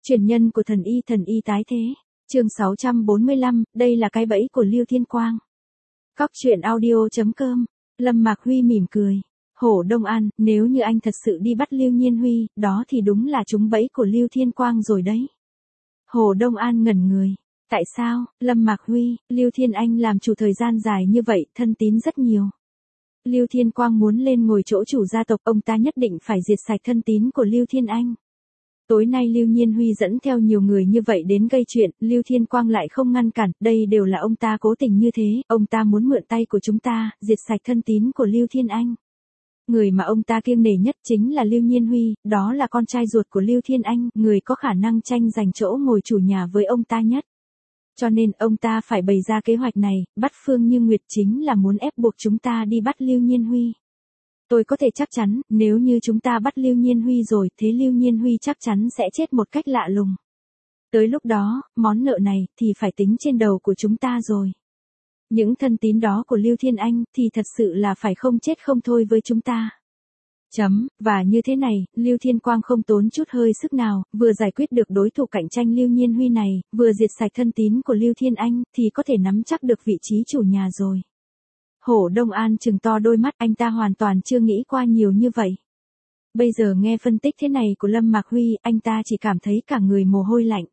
Truyền nhân của thần y tái thế. Chương 645, đây là cái bẫy của Lưu Thiên Quang. Cóc truyện audio.com. Lâm Mạc Huy mỉm cười. Hổ Đông An, nếu như anh thật sự đi bắt Lưu Nhiên Huy, đó thì đúng là trúng bẫy của Lưu Thiên Quang rồi đấy. Hổ Đông An ngẩn người. Tại sao? Lâm Mạc Huy, Lưu Thiên Anh làm chủ thời gian dài như vậy, thân tín rất nhiều. Lưu Thiên Quang muốn lên ngồi chỗ chủ gia tộc, ông ta nhất định phải diệt sạch thân tín của Lưu Thiên Anh. Tối nay Lưu Nhiên Huy dẫn theo nhiều người như vậy đến gây chuyện, Lưu Thiên Quang lại không ngăn cản, đây đều là ông ta cố tình như thế, ông ta muốn mượn tay của chúng ta, diệt sạch thân tín của Lưu Thiên Anh. Người mà ông ta kiêng nể nhất chính là Lưu Nhiên Huy, đó là con trai ruột của Lưu Thiên Anh, người có khả năng tranh giành chỗ ngồi chủ nhà với ông ta nhất. Cho nên ông ta phải bày ra kế hoạch này, bắt Phương Như Nguyệt chính là muốn ép buộc chúng ta đi bắt Lưu Nhiên Huy. Tôi có thể chắc chắn, nếu như chúng ta bắt Lưu Nhiên Huy rồi, thế Lưu Nhiên Huy chắc chắn sẽ chết một cách lạ lùng. Tới lúc đó, món nợ này thì phải tính trên đầu của chúng ta rồi. Những thân tín đó của Lưu Thiên Anh thì thật sự là phải không chết không thôi với chúng ta. Và như thế này, Lưu Thiên Quang không tốn chút hơi sức nào, vừa giải quyết được đối thủ cạnh tranh Lưu Nhiên Huy này, vừa diệt sạch thân tín của Lưu Thiên Anh, thì có thể nắm chắc được vị trí chủ nhà rồi. Hổ Đông An trừng to đôi mắt, anh ta hoàn toàn chưa nghĩ qua nhiều như vậy. Bây giờ nghe phân tích thế này của Lâm Mạc Huy, anh ta chỉ cảm thấy cả người mồ hôi lạnh.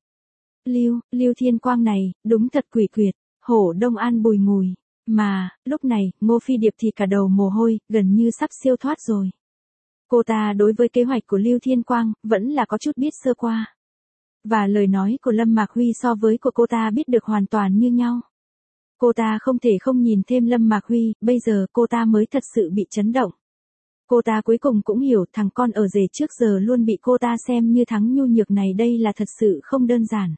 Lưu Thiên Quang này, đúng thật quỷ quyệt. Hổ Đông An bùi ngùi. Mà, lúc này, Ngô Phi Điệp thì cả đầu mồ hôi, gần như sắp siêu thoát rồi. Cô ta đối với kế hoạch của Lưu Thiên Quang, vẫn là có chút biết sơ qua. Và lời nói của Lâm Mạc Huy so với của cô ta biết được hoàn toàn như nhau. Cô ta không thể không nhìn thêm Lâm Mạc Huy, bây giờ cô ta mới thật sự bị chấn động. Cô ta cuối cùng cũng hiểu thằng con ở rể trước giờ luôn bị cô ta xem như thắng nhu nhược này đây là thật sự không đơn giản.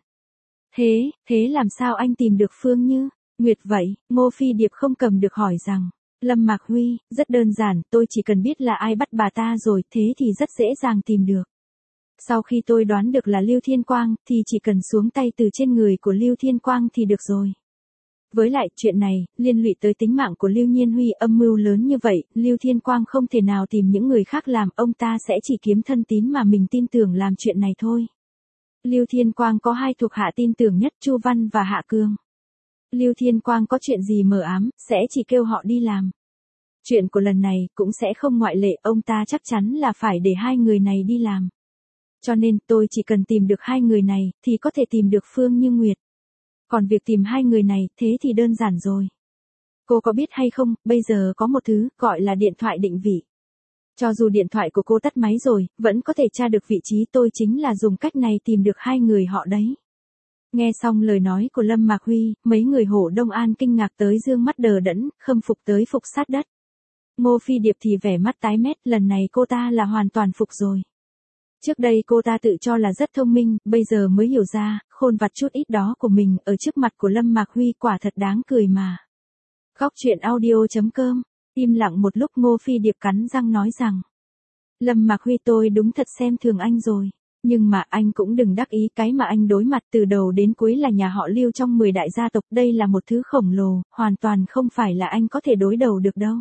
Thế làm sao anh tìm được Phương Như Nguyệt vậy? Ngô Phi Điệp không cầm được hỏi rằng. Lâm Mạc Huy, rất đơn giản, tôi chỉ cần biết là ai bắt bà ta rồi, thế thì rất dễ dàng tìm được. Sau khi tôi đoán được là Lưu Thiên Quang, thì chỉ cần xuống tay từ trên người của Lưu Thiên Quang thì được rồi. Với lại, chuyện này, liên lụy tới tính mạng của Lưu Nhiên Huy, âm mưu lớn như vậy, Lưu Thiên Quang không thể nào tìm những người khác làm, ông ta sẽ chỉ kiếm thân tín mà mình tin tưởng làm chuyện này thôi. Lưu Thiên Quang có hai thuộc hạ tin tưởng nhất, Chu Văn và Hạ Cương. Lưu Thiên Quang có chuyện gì mờ ám, sẽ chỉ kêu họ đi làm. Chuyện của lần này cũng sẽ không ngoại lệ, ông ta chắc chắn là phải để hai người này đi làm. Cho nên tôi chỉ cần tìm được hai người này, thì có thể tìm được Phương Như Nguyệt. Còn việc tìm hai người này, thế thì đơn giản rồi. Cô có biết hay không, bây giờ có một thứ, gọi là điện thoại định vị. Cho dù điện thoại của cô tắt máy rồi, vẫn có thể tra được vị trí, tôi chính là dùng cách này tìm được hai người họ đấy. Nghe xong lời nói của Lâm Mạc Huy, mấy người Hổ Đông An kinh ngạc tới dương mắt đờ đẫn, khâm phục tới phục sát đất. Ngô Phi Điệp thì vẻ mắt tái mét, lần này cô ta là hoàn toàn phục rồi. Trước đây cô ta tự cho là rất thông minh, bây giờ mới hiểu ra, khôn vặt chút ít đó của mình ở trước mặt của Lâm Mạc Huy quả thật đáng cười mà. Cóc truyện audio.com. Im lặng một lúc, Ngô Phi Điệp cắn răng nói rằng. Lâm Mạc Huy, tôi đúng thật xem thường anh rồi. Nhưng mà anh cũng đừng đắc ý, cái mà anh đối mặt từ đầu đến cuối là nhà họ Lưu trong 10 đại gia tộc, đây là một thứ khổng lồ, hoàn toàn không phải là anh có thể đối đầu được đâu.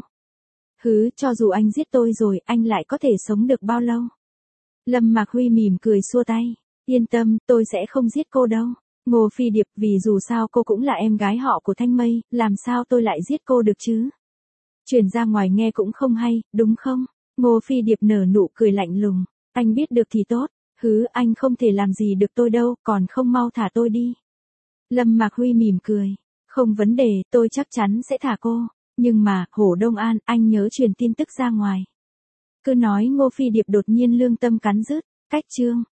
Cho dù anh giết tôi rồi, anh lại có thể sống được bao lâu? Lâm Mạc Huy mỉm cười xua tay. Yên tâm, tôi sẽ không giết cô đâu. Ngô Phi Điệp, vì dù sao cô cũng là em gái họ của Thanh Mây, làm sao tôi lại giết cô được chứ? Truyền ra ngoài nghe cũng không hay, đúng không? Ngô Phi Điệp nở nụ cười lạnh lùng. Anh biết được thì tốt. Anh không thể làm gì được tôi đâu, còn không mau thả tôi đi. Lâm Mạc Huy mỉm cười. Không vấn đề, tôi chắc chắn sẽ thả cô. Nhưng mà, Hổ Đông An, anh nhớ truyền tin tức ra ngoài. Cứ nói Ngô Phi Điệp đột nhiên lương tâm cắn rứt. Cách chương.